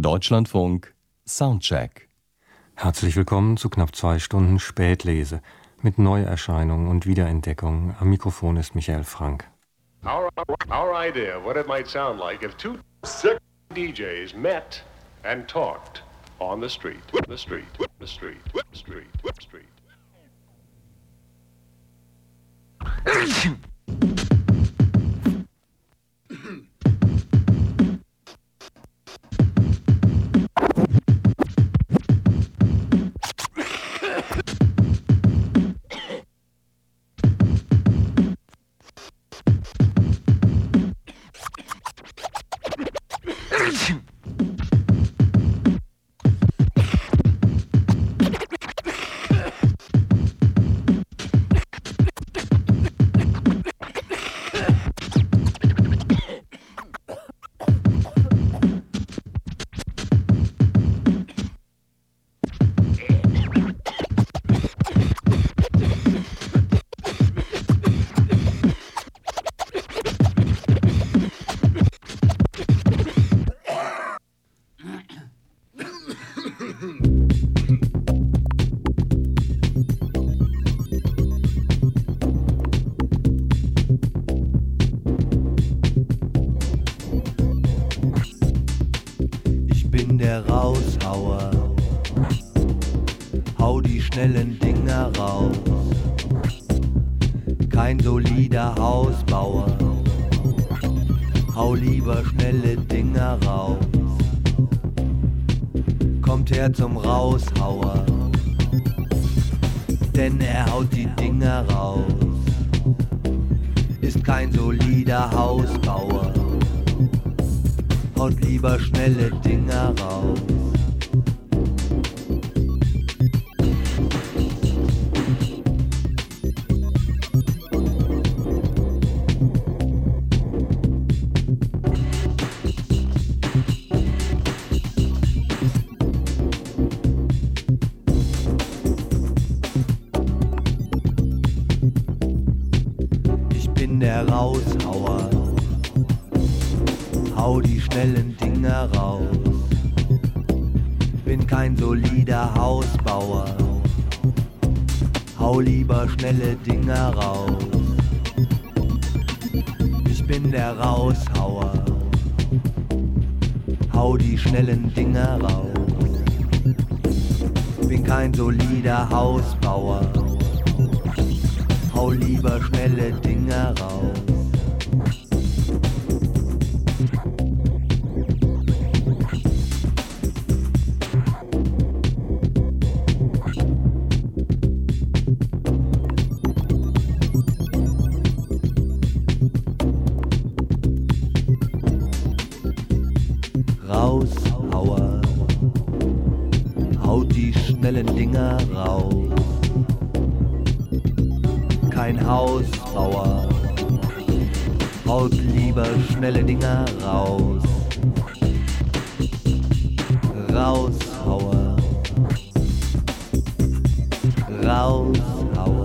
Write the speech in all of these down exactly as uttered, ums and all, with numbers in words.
Deutschlandfunk Soundcheck. Herzlich willkommen zu knapp zwei Stunden Spätlese mit Neuerscheinungen und Wiederentdeckungen. Am Mikrofon ist Michael Frank. Our, our idea of what it might sound like if two sick D Js met and talked on the street, the street, the street, the street, the street. Der Raushauer, hau die schnellen Dinger raus, kein solider Hausbauer, hau lieber schnelle Dinger raus, kommt her zum Raushauer, denn er haut die Dinger raus, ist kein solider Hausbauer, haut lieber schnelle Dinger raus. Ich bin der Raushauer, hau die schnellen Dinger raus, bin kein solider Hausbauer, hau lieber schnelle Dinger raus. Ich bin der Raushauer, hau die schnellen Dinger raus, bin kein solider Hausbauer, hau lieber schnelle Dinger raus. Raushauer, haut die schnellen Dinger raus, kein Hausbauer, haut lieber schnelle Dinger raus. Raushauer, Raushauer,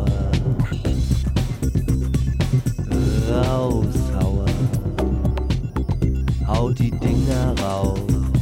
Raushauer, haut die Dinger raus.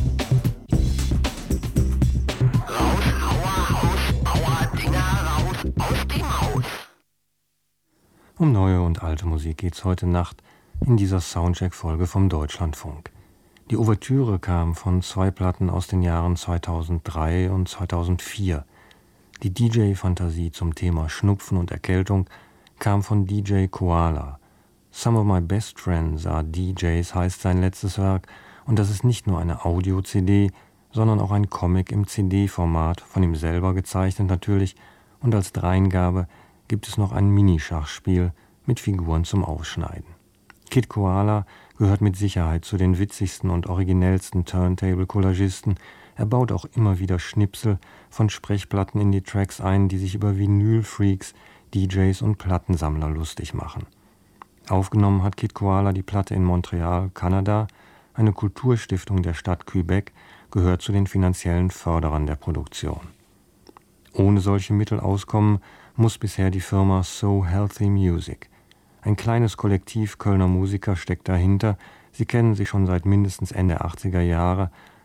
Um neue und alte Musik geht's heute Nacht in dieser Soundcheck-Folge vom Deutschlandfunk. Die Ouvertüre kam von zwei Platten aus den Jahren zweitausenddrei und zweitausendvier. Die D J-Fantasie zum Thema Schnupfen und Erkältung kam von D J Koala. Some of My Best Friends Are D Js heißt sein letztes Werk, und das ist nicht nur eine Audio-C D, sondern auch ein Comic im C D-Format, von ihm selber gezeichnet natürlich, und als Dreingabe gibt es noch ein Minischachspiel mit Figuren zum Ausschneiden. Kid Koala gehört mit Sicherheit zu den witzigsten und originellsten Turntable-Collagisten. Er baut auch immer wieder Schnipsel von Sprechplatten in die Tracks ein, die sich über Vinyl-Freaks, D Js und Plattensammler lustig machen. Aufgenommen hat Kid Koala die Platte in Montreal, Kanada. Eine Kulturstiftung der Stadt Quebec gehört zu den finanziellen Förderern der Produktion. Ohne solche Mittel auskommen muss bisher die Firma So Healthy Music. Ein kleines Kollektiv Kölner Musiker steckt dahinter. Sie kennen sich schon seit mindestens Ende achtziger Jahre,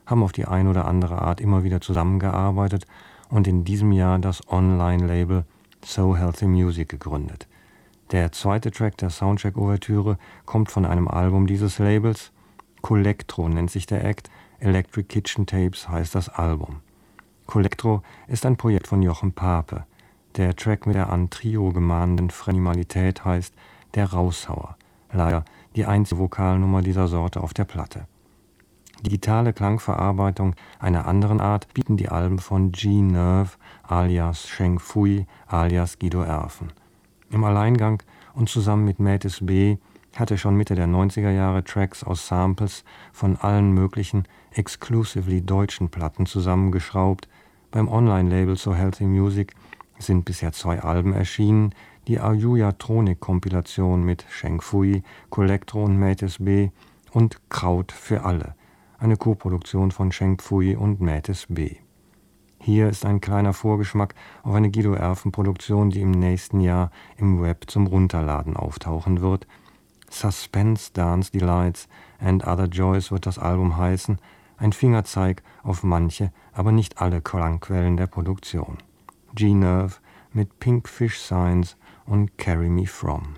haben auf die ein oder andere Art immer wieder zusammengearbeitet und in diesem Jahr das Online-Label So Healthy Music gegründet. Der zweite Track der Soundcheck-Ouvertüre kommt von einem Album dieses Labels. Collectro nennt sich der Act, Electric Kitchen Tapes heißt das Album. Collectro ist ein Projekt von Jochen Pape. Der Track mit der an Trio gemahnenden Phrenimalität heißt Der Raushauer. Leider die einzige Vokalnummer dieser Sorte auf der Platte. Digitale Klangverarbeitung einer anderen Art bieten die Alben von G-Nerve alias Sheng Fui alias Guido Erfen. Im Alleingang und zusammen mit Mathis B. hat er schon Mitte der neunziger Jahre Tracks aus Samples von allen möglichen exclusively deutschen Platten zusammengeschraubt. Beim Online-Label So Healthy Music sind bisher zwei Alben erschienen, die Ayuya-Tronik-Kompilation mit Sheng Fui, Collectro und Mathis B. und Kraut für alle, eine Koproduktion von Sheng Fui und Mathis B. Hier ist ein kleiner Vorgeschmack auf eine Guido Erfen-Produktion, die im nächsten Jahr im Web zum Runterladen auftauchen wird. Suspense Dance Delights and Other Joys wird das Album heißen, ein Fingerzeig auf manche, aber nicht alle Klangquellen der Produktion. G-Nerve mit Pink Fish Signs und Carry Me From.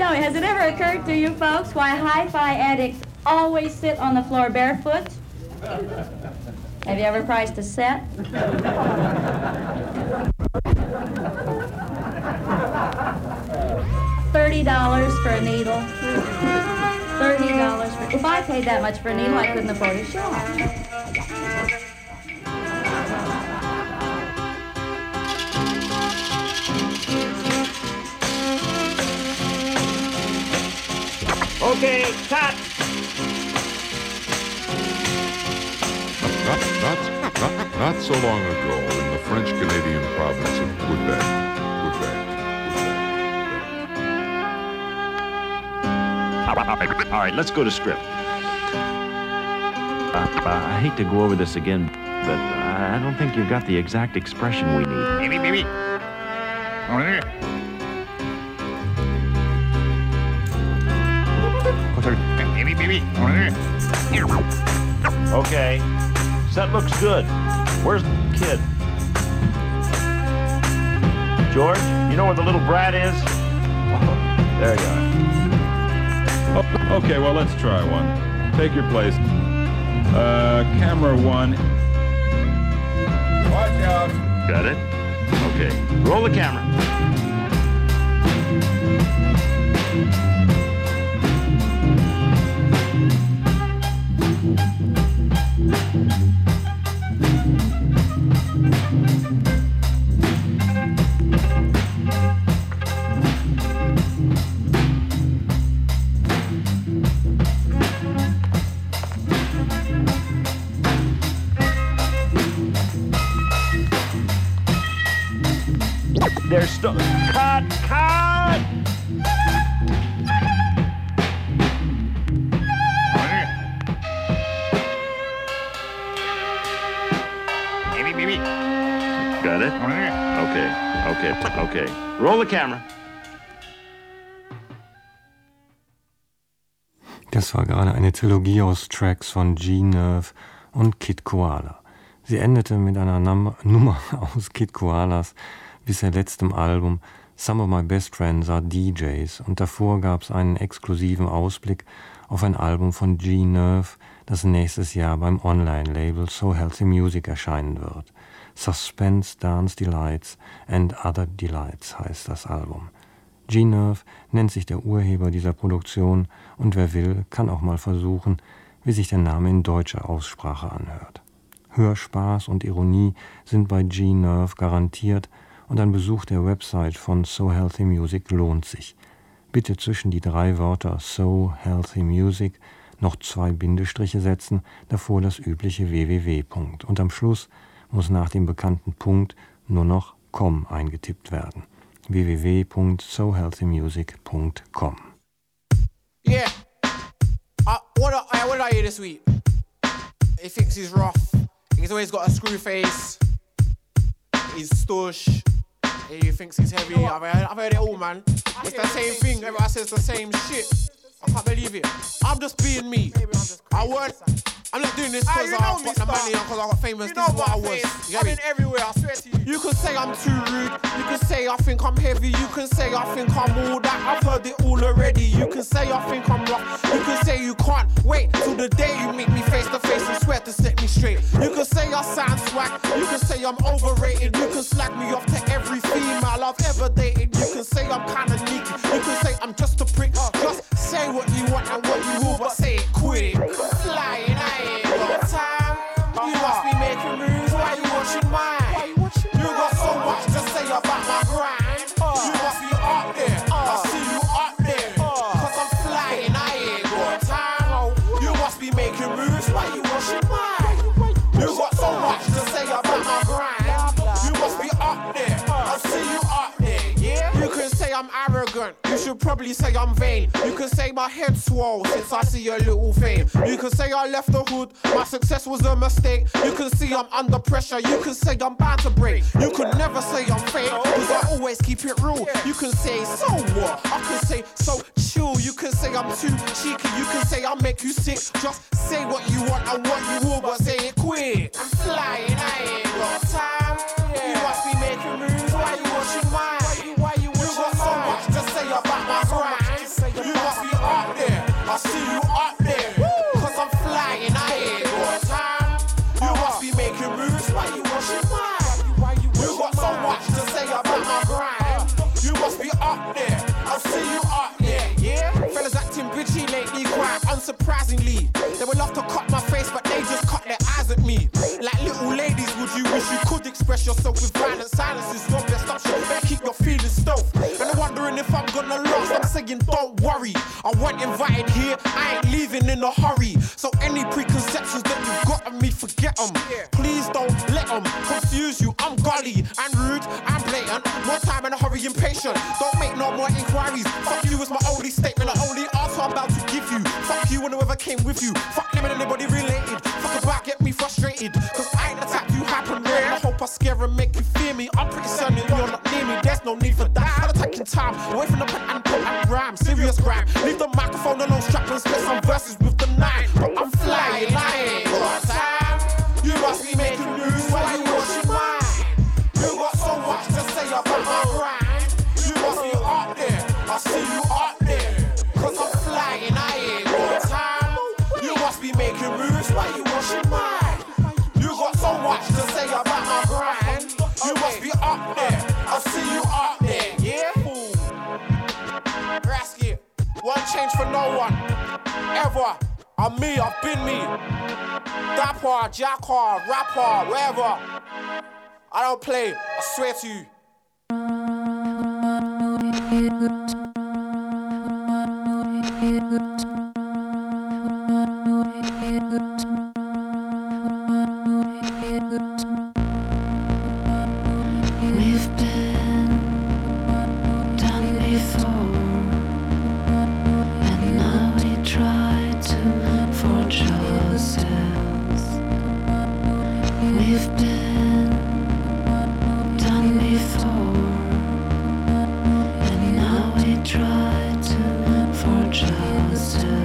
know, has it ever occurred to you folks why hi-fi addicts always sit on the floor barefoot? Have you ever priced a set? Thirty dollars for a needle. Thirty dollars for... If I paid that much for a needle, I couldn't afford a shop. Okay, cut! Not, not, not, not so long ago in the French-Canadian province of Quebec, Quebec, Quebec. All right, let's go to script. Uh, uh, I hate to go over this again, but I don't think you've got the exact expression we need. Maybe, maybe. Maybe, maybe. Okay. Set looks good. Where's the kid? George, you know where the little brat is? Oh, there you are. Oh, okay, well, let's try one. Take your place. Uh, camera one. Watch out. Got it? Okay. Roll the camera. There's still... Cut! Cut! Maybe, maybe. Got it? Okay, okay, okay. Roll the camera. Das war gerade eine Trilogie aus Tracks von G-Nerve und Kid Koala. Sie endete mit einer Num- Nummer aus Kid Koalas bisher letztem Album Some of My Best Friends Are D Js, und davor gab es einen exklusiven Ausblick auf ein Album von G-Nerve, das nächstes Jahr beim Online-Label So Healthy Music erscheinen wird. Suspense, Dance Delights and Other Delights heißt das Album. G-Nerve nennt sich der Urheber dieser Produktion, und wer will, kann auch mal versuchen, wie sich der Name in deutscher Aussprache anhört. Hörspaß und Ironie sind bei G-Nerve garantiert, und ein Besuch der Website von So Healthy Music lohnt sich. Bitte zwischen die drei Wörter So Healthy Music noch zwei Bindestriche setzen, davor das übliche www. Und am Schluss muss nach dem bekannten Punkt nur noch com eingetippt werden. www dot so healthy music dot com. Yeah. Uh, what, uh, what did I hear this week? He thinks he's rough. He's always got a screw face. He's stush. He thinks he's heavy. I've heard, I've heard it all, man. It's the same thing. Everyone says the same shit. I can't believe it. I'm just being me. I weren't. I'm not doing this because ah, I've got the money and because I got famous. You know this is what I was. You I'm in everywhere, I swear to you. You can say I'm too rude. You can say I think I'm heavy. You can say I think I'm all that. I've heard it all already. You can say I think I'm rough. You can say you can't wait till the day you meet me face to face and swear to set me straight. You can say I sound swag. You can say I'm overrated. You can slag me off to every female I've ever dated. You can say I'm kinda sneaky. You can say I'm just a prick. Just say what you want and what you will, but say it quick. Flying, I ain't got time. You must be making moves. Why you watching mine? You got so much to say about my grind. You must be up there. I see you up there. Cause I'm flying, I ain't got time. You must be making moves. Why you watching mine? You got so much to say about my grind. You must be up there. I see you up there. Yeah. You can say I'm arrogant. You should probably say I'm vain. You can say my head swole since I see a little fame. You can say I left the hood, my success was a mistake. You can see I'm under pressure. You can say I'm bound to break. You can never say I'm fake, cause I always keep it real. You can say so what? I can say so chill. You can say I'm too cheeky. You can say I'll make you sick. Just say what you want and what you will, but say it quick. I'm flying, I ain't got time. You must be making moves. Why you watching mine? Why you, why you, you got so much to say about my grind. wash your mind? You got so much to say about my grind. You must be up there. I'll see you up there, yeah? Fellas acting bitchy lately, quite unsurprisingly. They would love to cut my face, but they just cut their eyes at me. Like little ladies, would you wish you could express yourself with violent silence? Is your best option. Better keep your feelings stealth. And I'm wondering if I'm gonna last. I'm saying, don't worry. I wasn't invited here. I ain't leaving in a hurry. So any preconceptions that you've got of me, forget them. Please don't let them confuse you. I'm gully and rude and blatant. More time in a hurry, impatient. Don't make no more inquiries. Fuck you is my only statement. The only answer I'm about to give you. Fuck you and whoever came with you. Fuck them and anybody related. Fuck about, get me frustrated. Cause I ain't the type you happen rare. I hope I scare and make you fear me. I'm pretty certain you're not near me. There's no need for that. I'm taking time away from the pen and put and rhyme. Serious rhyme. Leave the microphone alone, strap and spit some verses with the nine. But I'm flying, I ain't got time. You must be making news while you wash your mind. You got so much to say about my grind. You must be up there. I see you up there. Cause I'm flying, I ain't got time. You must be making moves while you wash your mind. You got so much to say about my grind. You must be up there. I see you up there, yeah? Fool. Rasky, one change for no one. Ever. I'm me, I've been me. Dapper, jacker, rapper, wherever. I don't play, I swear to you. We've been done before, and now we try to forge ourselves. We've been done before, and now we try to forge ourselves.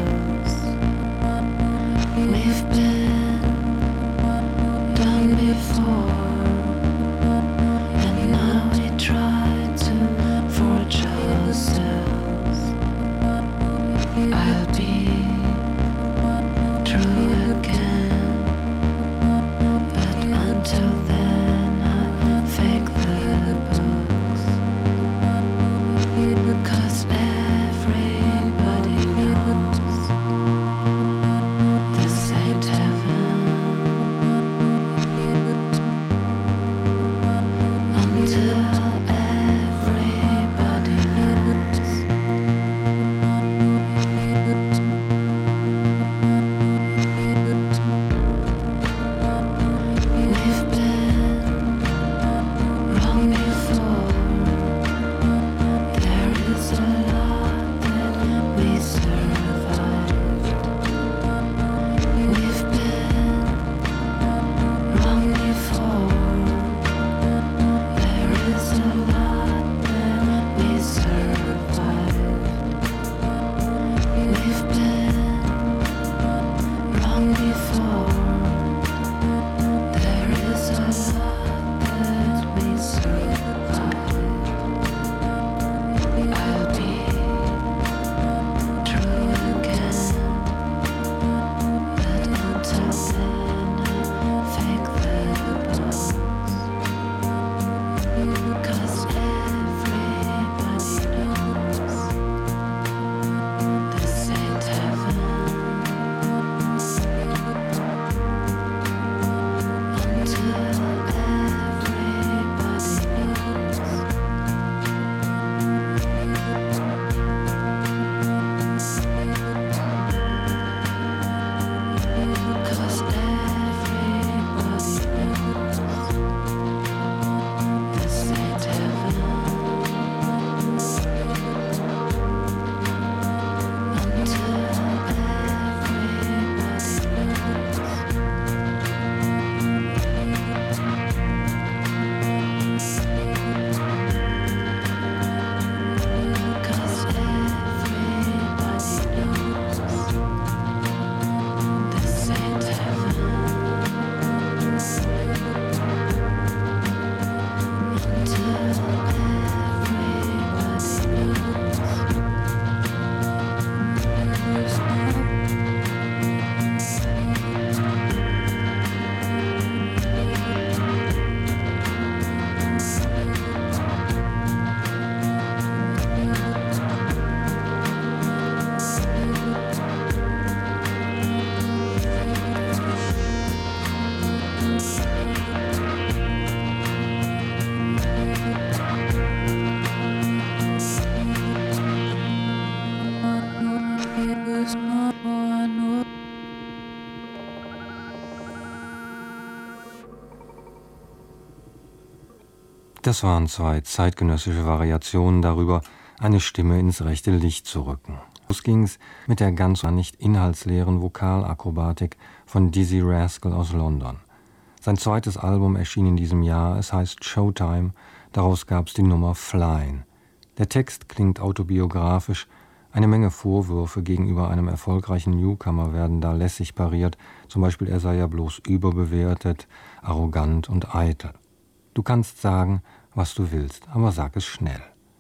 Das waren zwei zeitgenössische Variationen darüber, eine Stimme ins rechte Licht zu rücken. Los ging's mit der ganz nicht inhaltsleeren Vokalakrobatik von Dizzy Rascal aus London. Sein zweites Album erschien in diesem Jahr, es heißt Showtime, daraus gab's die Nummer Flyin'. Der Text klingt autobiografisch, eine Menge Vorwürfe gegenüber einem erfolgreichen Newcomer werden da lässig pariert, zum Beispiel er sei ja bloß überbewertet, arrogant und eitel. Du kannst sagen, was du willst, aber sag es schnell.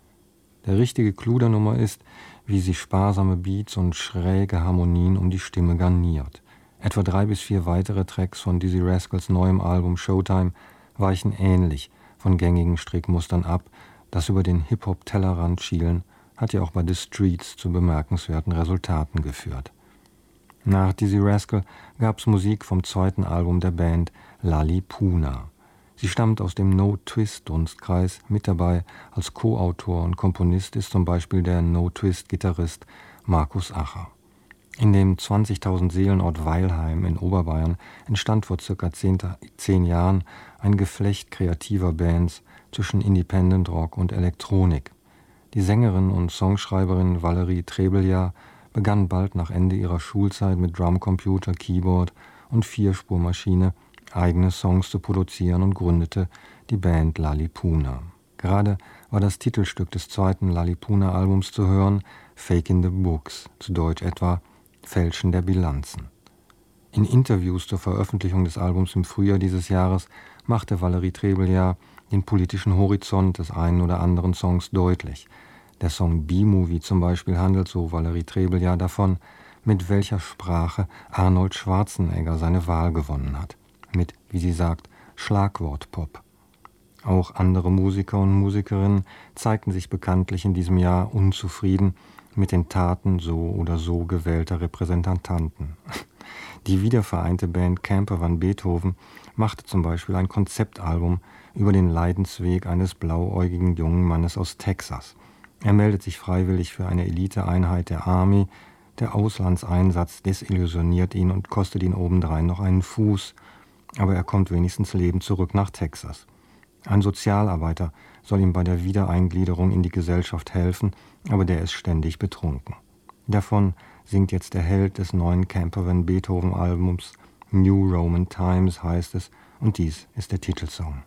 Der richtige Clou der Nummer ist, wie sie sparsame Beats und schräge Harmonien um die Stimme garniert. Etwa drei bis vier weitere Tracks von Dizzy Rascals neuem Album Showtime weichen ähnlich von gängigen Strickmustern ab. Das über den Hip-Hop-Tellerrand schielen hat ja auch bei The Streets zu bemerkenswerten Resultaten geführt. Nach Dizzy Rascal gab's Musik vom zweiten Album der Band Lalipuna. Sie stammt aus dem No-Twist-Dunstkreis, mit dabei als Co-Autor und Komponist ist zum Beispiel der No-Twist-Gitarrist Markus Acher. In dem zwanzigtausend Seelenort Weilheim in Oberbayern entstand vor circa zehn, zehn Jahren ein Geflecht kreativer Bands zwischen Independent Rock und Elektronik. Die Sängerin und Songschreiberin Valerie Trebeljahr begann bald nach Ende ihrer Schulzeit mit Drumcomputer, Keyboard und Vierspurmaschine eigene Songs zu produzieren und gründete die Band Lalipuna. Gerade war das Titelstück des zweiten Lalipuna-Albums zu hören, Fake in the Books, zu Deutsch etwa Fälschen der Bilanzen. In Interviews zur Veröffentlichung des Albums im Frühjahr dieses Jahres machte Valerie Trebeljahr den politischen Horizont des einen oder anderen Songs deutlich. Der Song B-Movie zum Beispiel handelt, so Valerie Trebeljahr, davon, mit welcher Sprache Arnold Schwarzenegger seine Wahl gewonnen hat. Mit, wie sie sagt, Schlagwortpop. Auch andere Musiker und Musikerinnen zeigten sich bekanntlich in diesem Jahr unzufrieden mit den Taten so oder so gewählter Repräsentanten. Die wiedervereinte Band Camper van Beethoven machte zum Beispiel ein Konzeptalbum über den Leidensweg eines blauäugigen jungen Mannes aus Texas. Er meldet sich freiwillig für eine Eliteeinheit der Army. Der Auslandseinsatz desillusioniert ihn und kostet ihn obendrein noch einen Fuß. Aber er kommt wenigstens lebend zurück nach Texas. Ein Sozialarbeiter soll ihm bei der Wiedereingliederung in die Gesellschaft helfen, aber der ist ständig betrunken. Davon singt jetzt der Held des neuen Camper van Beethoven Albums, New Roman Times heißt es, und dies ist der Titelsong.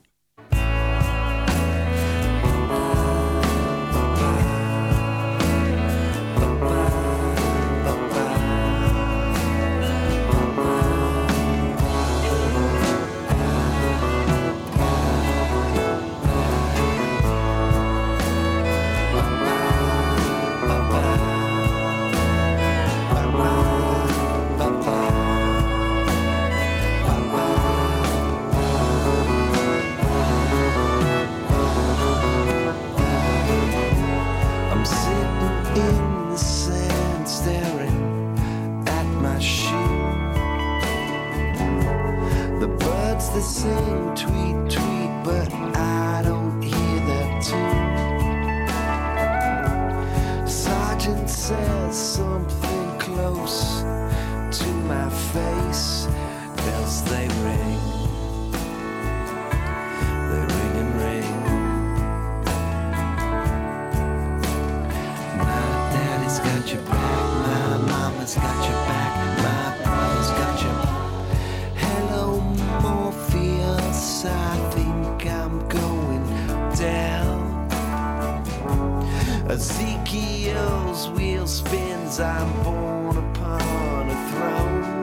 Ezekiel's wheel spins, I'm born upon a throne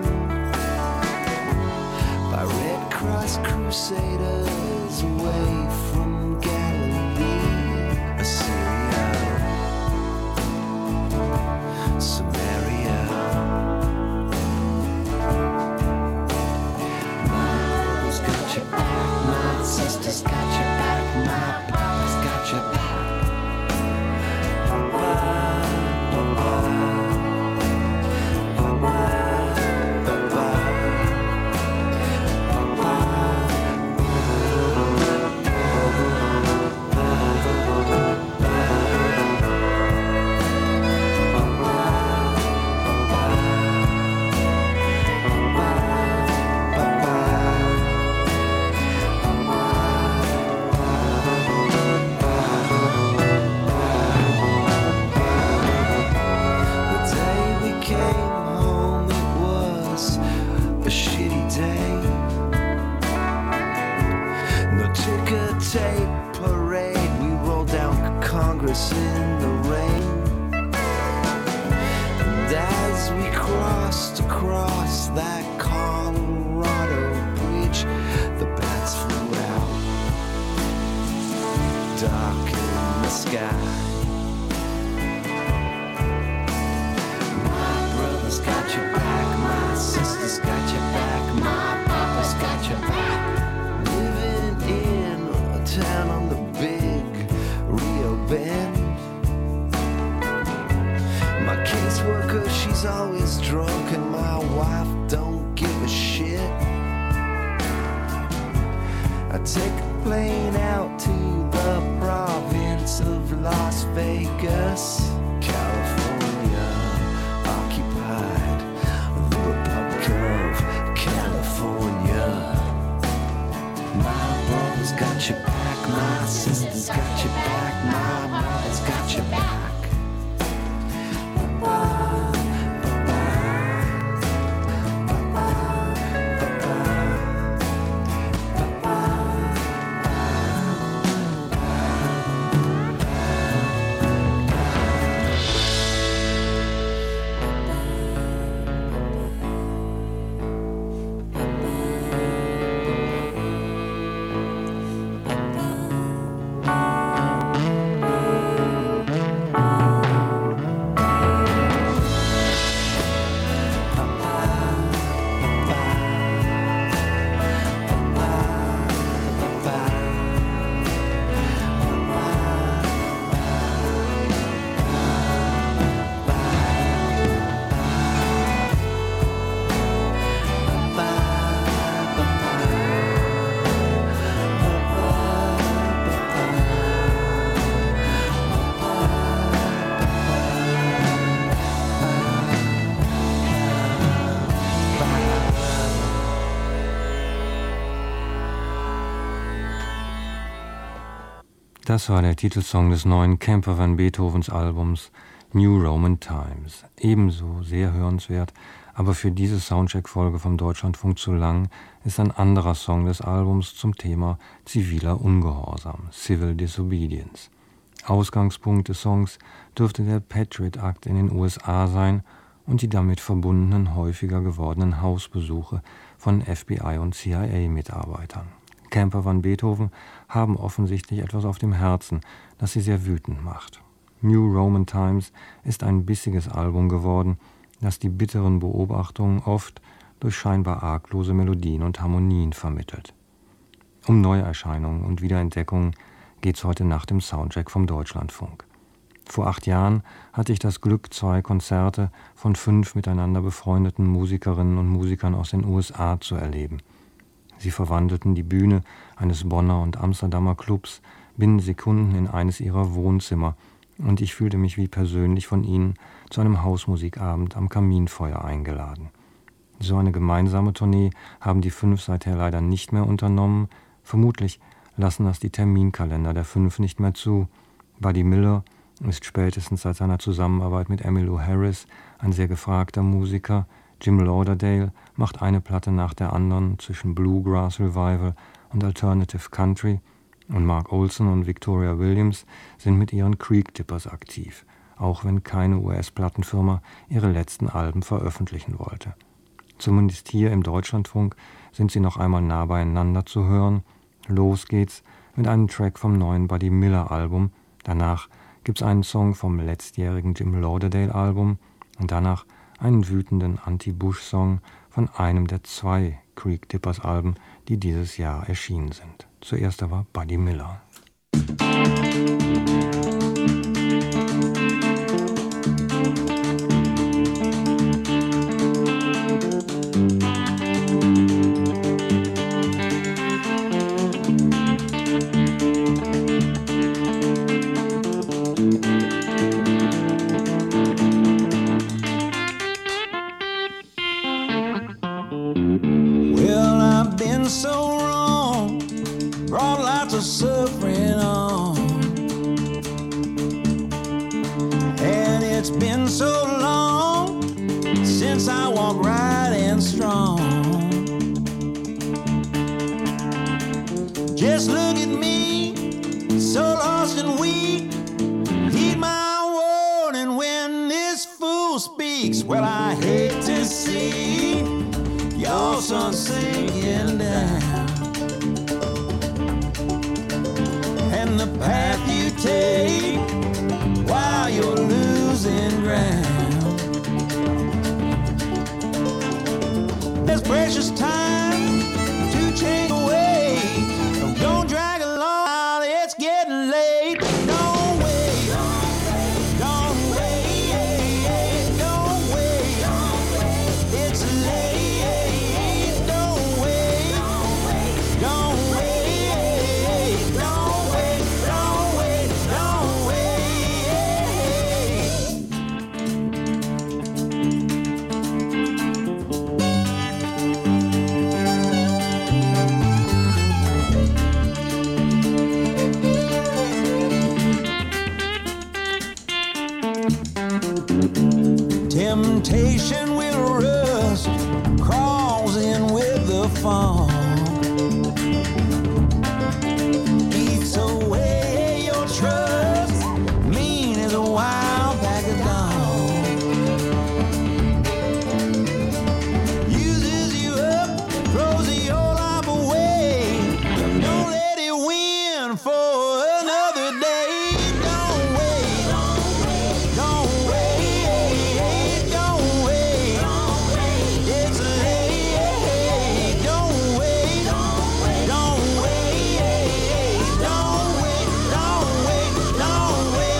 by Red Cross crusaders away from Galilee, Assyria, Samaria. My brother's got your back, my sister's got your back, my papa's got your back. No ticker tape parade, we rolled down Congress in the rain. And as we crossed across that Colorado bridge, the bats flew out, dark in the sky. My brother's got your back, my sister's got your back, my papa's got your back. Living in a town on the big Rio Bend. My caseworker, she's always drunk, and my wife don't give a shit. I take a plane out to the province of Las Vegas, California, occupied the Republic of California. My brother's got your back, my sister's got your back, my mother's got your back. Das war der Titelsong des neuen Camper van Beethovens Albums New Roman Times. Ebenso sehr hörenswert, aber für diese Soundcheck-Folge vom Deutschlandfunk zu lang, ist ein anderer Song des Albums zum Thema ziviler Ungehorsam, Civil Disobedience. Ausgangspunkt des Songs dürfte der Patriot Act in den U S A sein und die damit verbundenen häufiger gewordenen Hausbesuche von F B I und C I A-Mitarbeitern. Camper van Beethoven haben offensichtlich etwas auf dem Herzen, das sie sehr wütend macht. New Roman Times ist ein bissiges Album geworden, das die bitteren Beobachtungen oft durch scheinbar arglose Melodien und Harmonien vermittelt. Um Neuerscheinungen und Wiederentdeckungen geht's heute Nacht im Soundcheck vom Deutschlandfunk. Vor acht Jahren hatte ich das Glück, zwei Konzerte von fünf miteinander befreundeten Musikerinnen und Musikern aus den U S A zu erleben. Sie verwandelten die Bühne eines Bonner und Amsterdamer Clubs binnen Sekunden in eines ihrer Wohnzimmer, und ich fühlte mich wie persönlich von ihnen zu einem Hausmusikabend am Kaminfeuer eingeladen. So eine gemeinsame Tournee haben die fünf seither leider nicht mehr unternommen. Vermutlich lassen das die Terminkalender der fünf nicht mehr zu. Buddy Miller ist spätestens seit seiner Zusammenarbeit mit Emmylou Harris ein sehr gefragter Musiker. Jim Lauderdale macht eine Platte nach der anderen zwischen Bluegrass Revival und Alternative Country, und Mark Olson und Victoria Williams sind mit ihren Creek Dippers aktiv, auch wenn keine U S-Plattenfirma ihre letzten Alben veröffentlichen wollte. Zumindest hier im Deutschlandfunk sind sie noch einmal nah beieinander zu hören. Los geht's mit einem Track vom neuen Buddy Miller Album, danach gibt's einen Song vom letztjährigen Jim Lauderdale Album und danach einen wütenden Anti-Bush-Song von einem der zwei Creek Dippers Alben, die dieses Jahr erschienen sind. Zuerst aber Buddy Miller. Just Just look at me, so lost and weak. Heed my warning when this fool speaks. Well, I hate to see your sun sinking down, and the path you take while you're losing ground. There's precious time to change away. Don't drag along while it's getting late. Don't wait, don't wait, don't wait. It's late. Don't wait, don't wait, don't wait, don't wait, don't temptation will rust, crawls in with the fog, eats away your trust, mean as a wild pack of dogs, uses you up, throws your life away. Don't let it win for another day. Don't wait, don't wait, don't wait. It's late. Don't wait, don't wait, don't wait, don't wait, don't wait, don't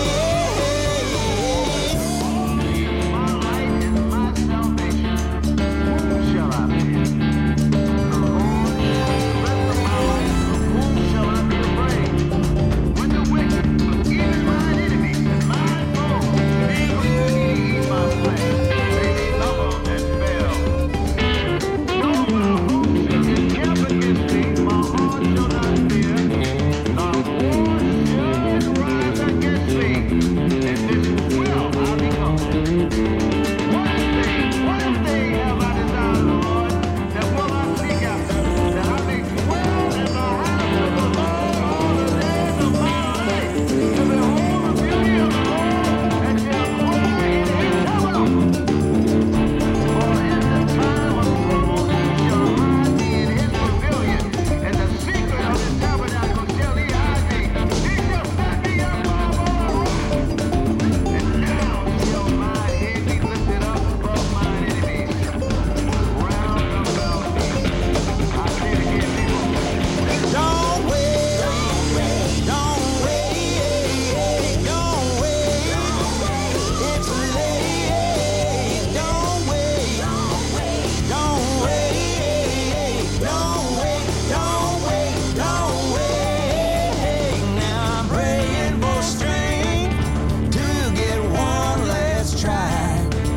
wait. Now I'm praying for strength to get one last try.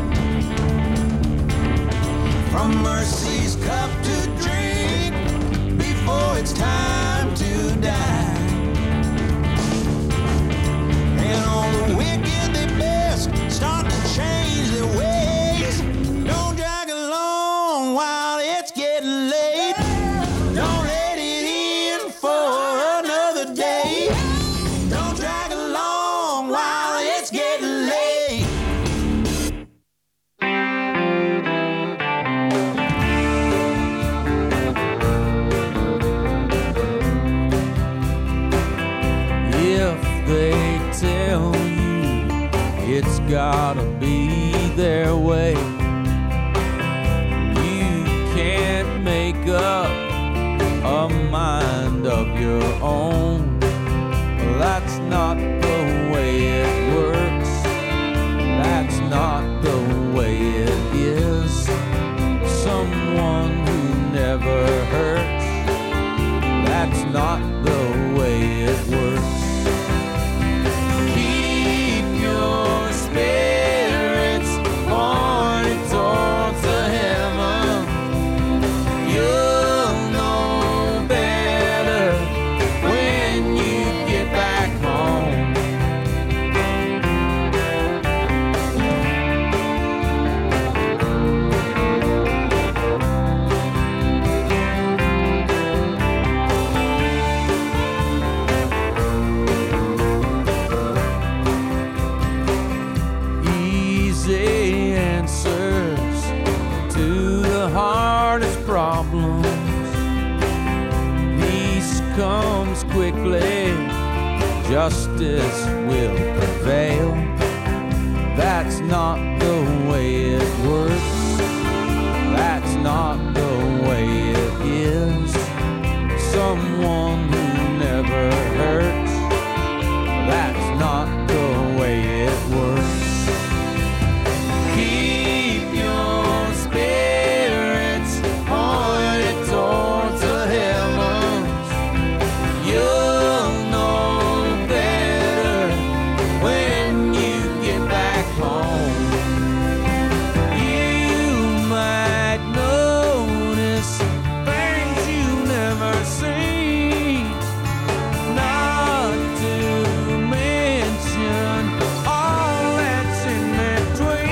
From mercy's cup to drink before it's time to die. And all the wicked they best start to change their ways. Don't drag along while it's getting late. Don't let it in for another day. Don't drag along while it's getting late. If they tell you it's gotta be their way, you can't make up a mind of your own. That's not the way it works. That's not the way it is. Someone who never hurts. That's not the way it works. Keep your spirits pointed towards the heaven. You'll know better when you get back home. fled, justice will prevail. That's not the way it works. That's not the way it is. Someone who never hurts. That's not the way it works. Keep your spirits pointed towards the heavens. You'll know better when you get back home. You might notice things you never seen, not to mention all that's in between.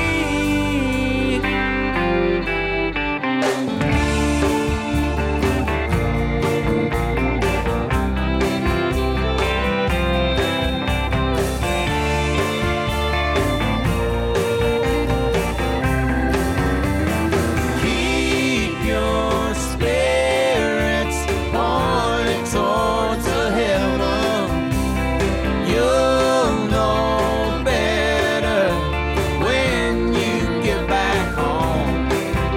Keep your spirits pointed towards the heaven. You'll know better when you get back home.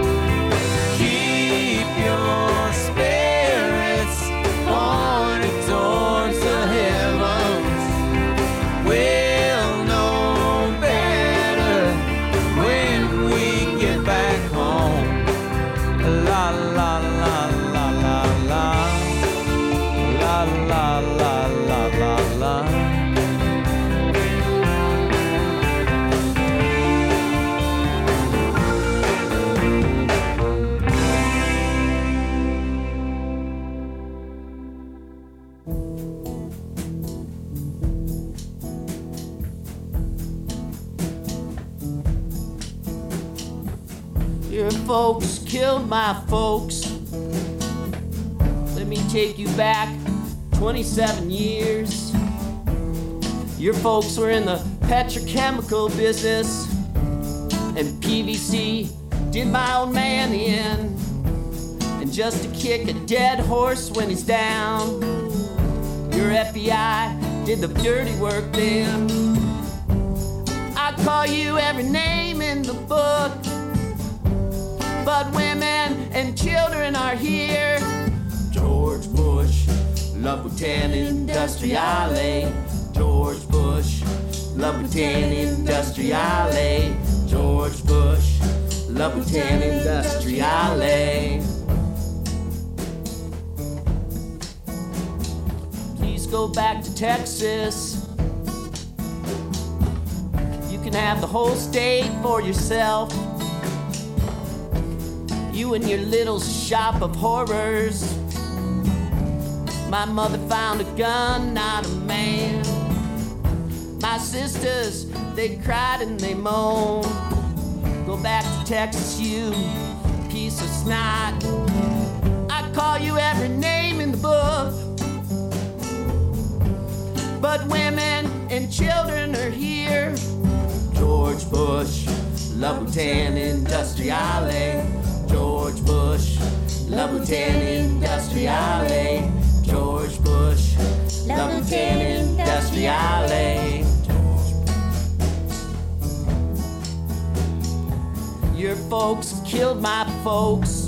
Keep your spirits pointed towards the heavens. We'll know better when we get back home. La la la la la la. La la la la la la. Your folks killed my folks. Let me take you back twenty-seven years. Your folks were in the petrochemical business, and P V C did my old man in. And just to kick a dead horse when he's down, your F B I did the dirty work then. I call you every name in the book, but women and children are here. George Bush, Louboutin Industriale. George Bush, Louboutin Industriale. George Bush, Louboutin Industriale. Please go back to Texas. You can have the whole state for yourself. You and your little shop of horrors. My mother found a gun, not a man. My sisters, they cried and they moaned. Go back to Texas, you piece of snot. I call you every name in the book, but women and children are here. George Bush, Louboutin Industriale. George Bush, Louboutin Industriale. George Bush, Louboutin Industriale. Your folks killed my folks.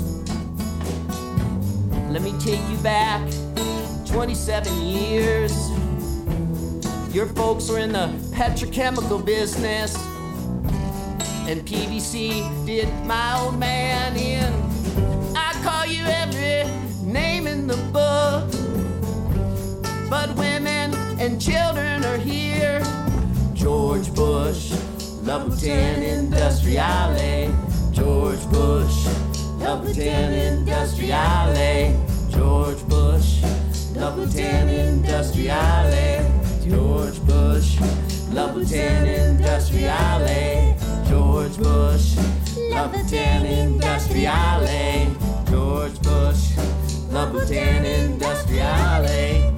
Let me take you back twenty-seven years. Your folks were in the petrochemical business, and P V C did my old man in. I call you every name in the book, but women and children are here. George Bush, Louboutin Industriale. George Bush, Louboutin Industriale. George Bush, Louboutin Industriale. George Bush, Louboutin Industriale. George Bush, Louboutin Industriale. George Bush, Louboutin Industriale.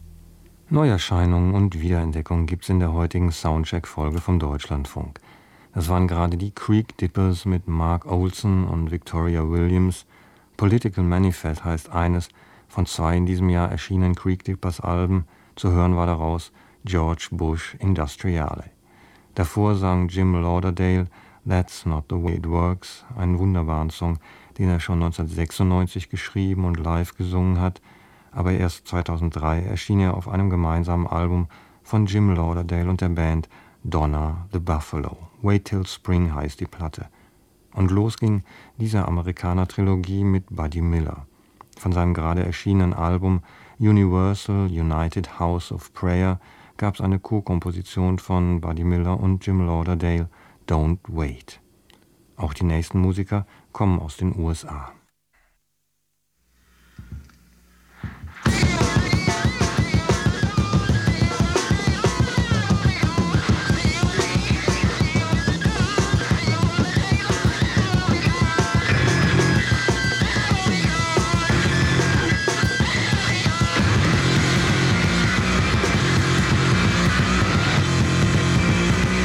Neuerscheinungen und Wiederentdeckungen gibt's in der heutigen Soundcheck-Folge vom Deutschlandfunk. Das waren gerade die Creek Dippers mit Mark Olson und Victoria Williams. Political Manifest heißt eines von zwei in diesem Jahr erschienenen Creek Dippers Alben. Zu hören war daraus George Bush Industriale. Davor sang Jim Lauderdale That's Not the Way It Works, einen wunderbaren Song, den er schon neunzehnhundertsechsundneunzig geschrieben und live gesungen hat, aber erst zweitausenddrei erschien er auf einem gemeinsamen Album von Jim Lauderdale und der Band Donna the Buffalo. Wait Till Spring heißt die Platte. Und los ging diese Amerikaner-Trilogie mit Buddy Miller. Von seinem gerade erschienenen Album Universal United House of Prayer gab es eine Co-Komposition von Buddy Miller und Jim Lauderdale, Don't Wait. Auch die nächsten Musiker kommen aus den U S A.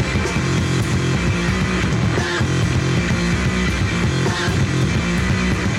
Thank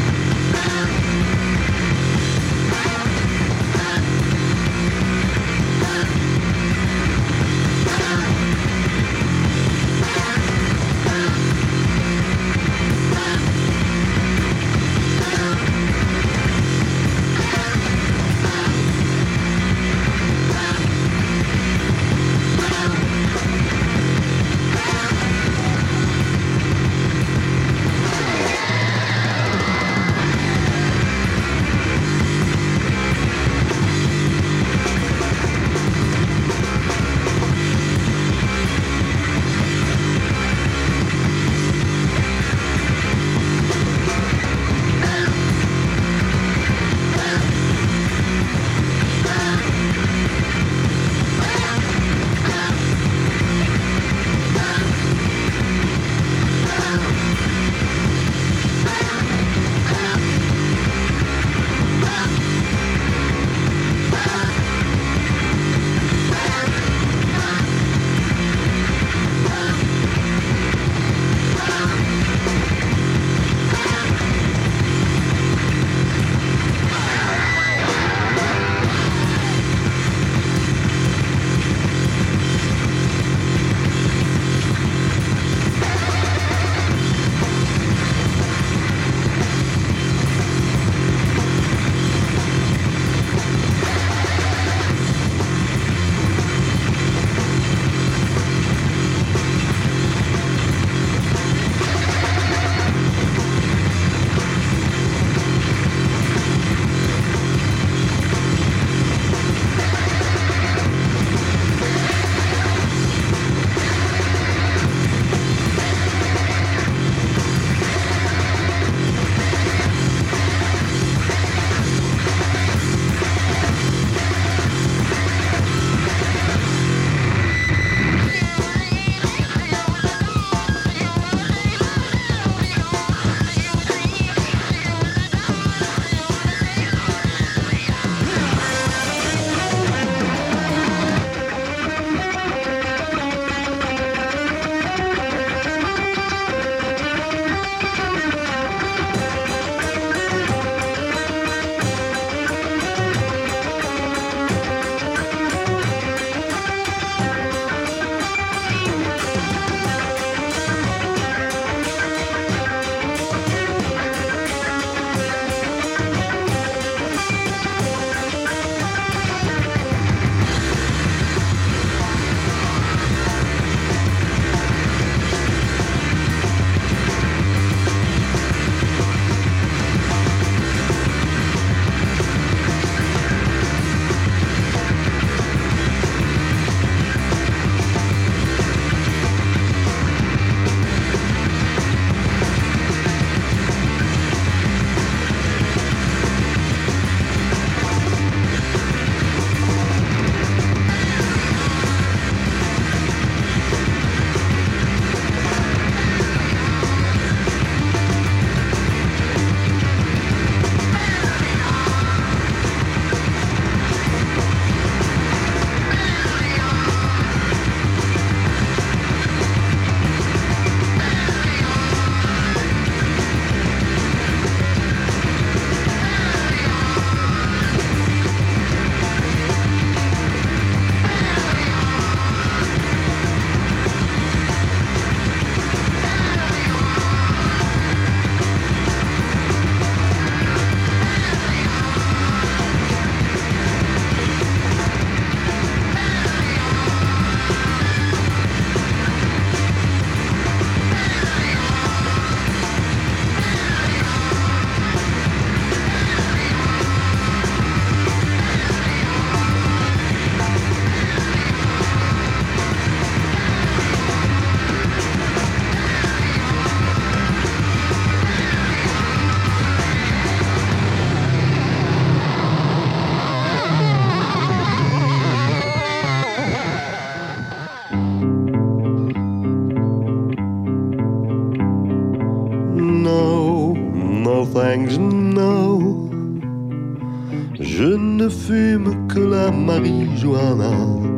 no thanks, no. Je ne fume que la marijuana.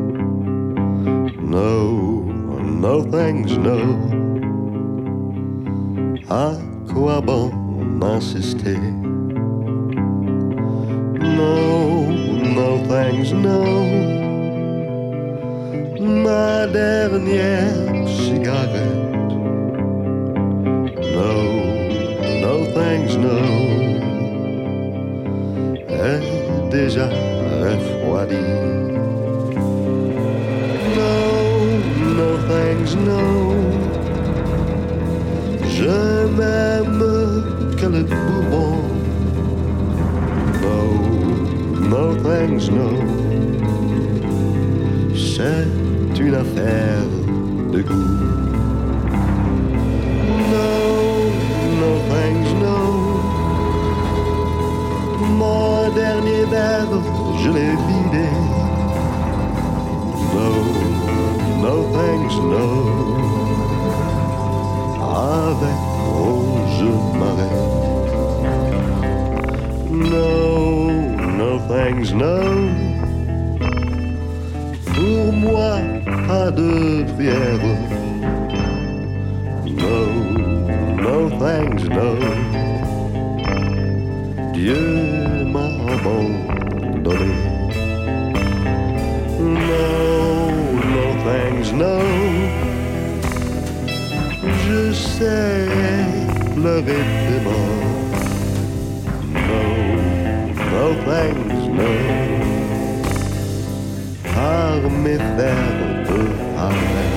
No, no thanks, no. À quoi bon insister? No, no thanks, no. Ma dernière cigarette. No, no thanks, no. Est déjà refroidie. No, no thanks, no. Je m'aime que le bourbon. No, no thanks, no. C'est une affaire de goût. No, no thanks, no. Mon dernier verre, je l'ai vidé. No, no thanks, no. Avec oh, je m'arrête. No, no thanks, no. Pour moi, pas de prière. No, no thanks, no. Dieu m'a abandonné. No, no thanks, no. Je sais pleurer des morts. No, no thanks, no. Par mes fers de arrêt.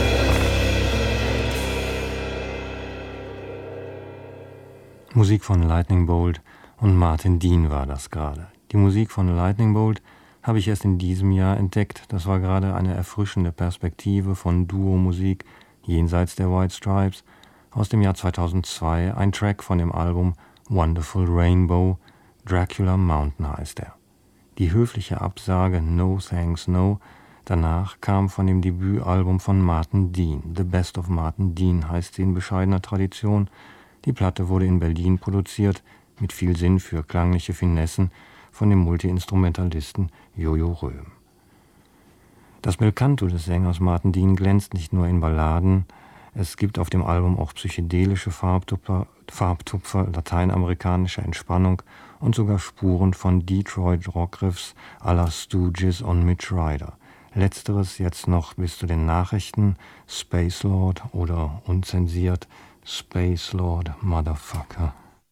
Musik von Lightning Bolt und Martin Dean war das gerade. Die Musik von Lightning Bolt habe ich erst in diesem Jahr entdeckt. Das war gerade eine erfrischende Perspektive von Duo-Musik jenseits der White Stripes aus dem Jahr zweitausendzwei, ein Track von dem Album Wonderful Rainbow, Dracula Mountain heißt er. Die höfliche Absage No Thanks No danach kam von dem Debütalbum von Martin Dean. The Best of Martin Dean heißt sie in bescheidener Tradition. Die Platte wurde in Berlin produziert, mit viel Sinn für klangliche Finessen von dem Multi-Instrumentalisten Jojo Röhm. Das Belcanto des Sängers Martin Dean glänzt nicht nur in Balladen, es gibt auf dem Album auch psychedelische Farbtupfer, Farbtupfer lateinamerikanische Entspannung und sogar Spuren von Detroit Rockriffs à la Stooges und Mitch Ryder. Letzteres jetzt noch bis zu den Nachrichten, Space Lord oder unzensiert Space Lord Motherfucker.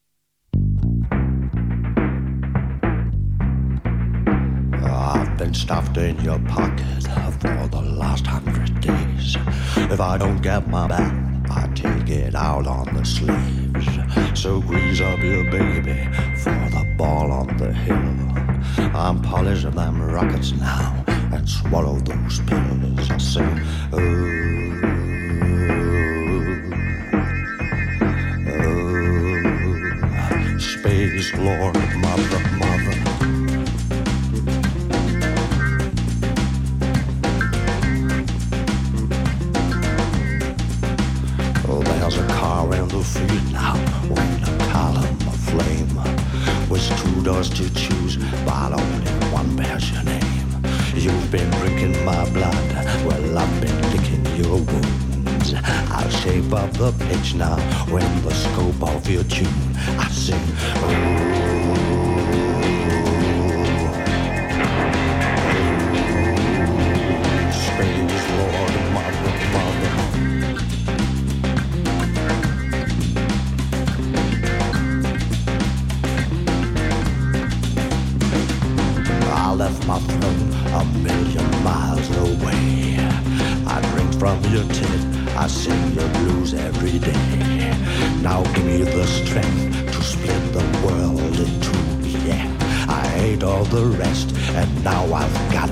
I've been stuffed in your pocket for the last hundred days. If I don't get my back, I take it out on the sleeves. So grease up your baby for the ball on the hill. I'm polishing them rockets now and swallow those pills. I sing, oh, oh, Space Lord, mother, mother. There's a car in the field now, with a column of flame, with two doors to choose, but only one bears your name. You've been drinking my blood, well I've been licking your wounds. I'll shape up the pitch now, when the scope of your tune I sing, oh, oh, Space Lord, mother, mother. Left my throne a million miles away. I drink from your tin, I sing your blues every day. Now give me the strength to split the world in two, yeah. I ate all the rest, and now I've got